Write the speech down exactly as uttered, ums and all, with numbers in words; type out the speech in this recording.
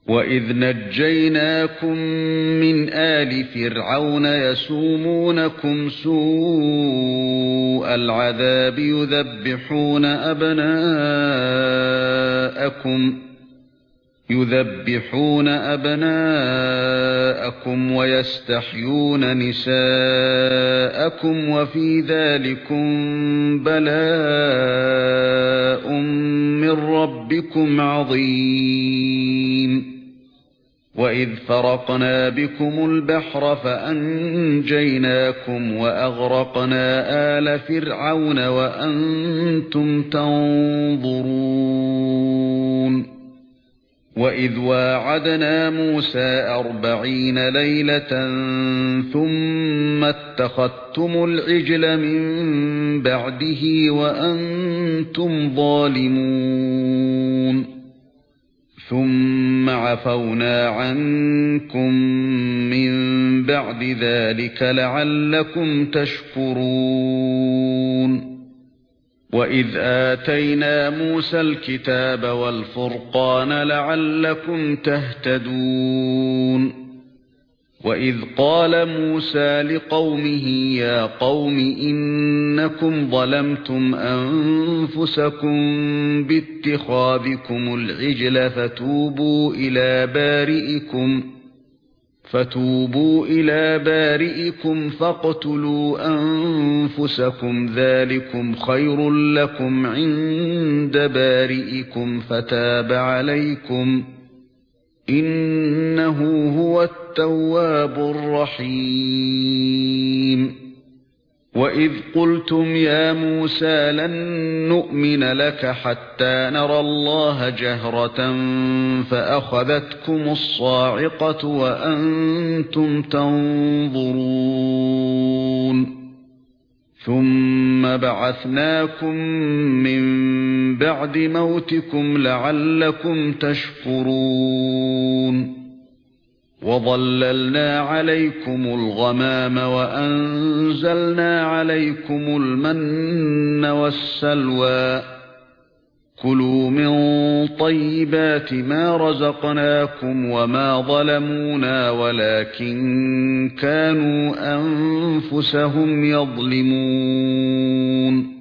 وَإِذْ نَجَّيْنَاكُمْ مِنْ آلِ فِرْعَوْنَ يَسُومُونَكُمْ سُوءَ الْعَذَابِ يُذَبِّحُونَ أَبْنَاءَكُمْ يُذَبِّحُونَ أَبْنَاءَكُمْ وَيَسْتَحْيُونَ نِسَاءَكُمْ وَفِي ذَلِكُمْ بَلَاءٌ مِّن رَّبِّكُمْ عَظِيمٌ وَإِذْ فَرَقْنَا بِكُمُ الْبَحْرَ فَأَنجَيْنَاكُمْ وَأَغْرَقْنَا آلَ فِرْعَوْنَ وَأَنْتُمْ تَنظُرُونَ وَإِذْ وَاعَدْنَا مُوسَى أَرْبَعِينَ لَيْلَةً ثُمَّ اتَّخَذْتُمُ الْعِجْلَ مِنْ بَعْدِهِ وَأَنْتُمْ ظَالِمُونَ ثُمَّ عَفَوْنَا عَنْكُمْ مِنْ بَعْدِ ذَلِكَ لَعَلَّكُمْ تَشْكُرُونَ وَإِذْ آتَيْنَا مُوسَى الْكِتَابَ وَالْفُرْقَانَ لَعَلَّكُمْ تَهْتَدُونَ وَإِذْ قَالَ مُوسَى لِقَوْمِهِ يَا قَوْمِ إِنَّكُمْ ظَلَمْتُمْ أَنفُسَكُمْ بِاتِّخَاذِكُمُ الْعِجْلَ فَتُوبُوا إِلَى بَارِئِكُمْ فتوبوا إلى بارئكم فاقتلوا أنفسكم ذلكم خير لكم عند بارئكم فتاب عليكم إنه هو التواب الرحيم وَإِذْ قُلْتُمْ يَا مُوسَى لَن نُّؤْمِنَ لَكَ حَتَّى نَرَى اللَّهَ جَهْرَةً فَأَخَذَتْكُمُ الصَّاعِقَةُ وَأَنْتُمْ تَنظُرُونَ ثُمَّ بَعَثْنَاكُم مِّن بَعْدِ مَوْتِكُمْ لَعَلَّكُمْ تَشْكُرُونَ وَظَلَّلْنَا عَلَيْكُمُ الْغَمَامَ وَأَنزَلْنَا عَلَيْكُمُ الْمَنَّ وَالسَّلْوَىٰ كُلُوا مِن طَيِّبَاتِ مَا رَزَقْنَاكُمْ وَمَا ظَلَمُونَا وَلَكِن كَانُوا أَنفُسَهُمْ يَظْلِمُونَ